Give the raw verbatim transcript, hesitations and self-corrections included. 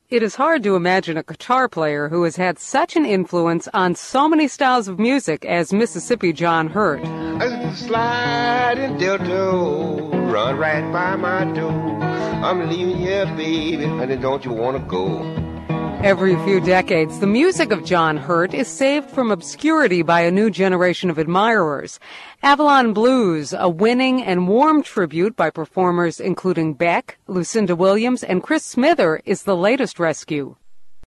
It is hard to imagine a guitar player who has had such an influence on so many styles of music as Mississippi John Hurt. I slide in Delta, run right by my door. I'm leaving here, baby, honey, don't you want to go? Every few decades, the music of John Hurt is saved from obscurity by a new generation of admirers. Avalon Blues, a winning and warm tribute by performers including Beck, Lucinda Williams, and Chris Smither, is the latest rescue.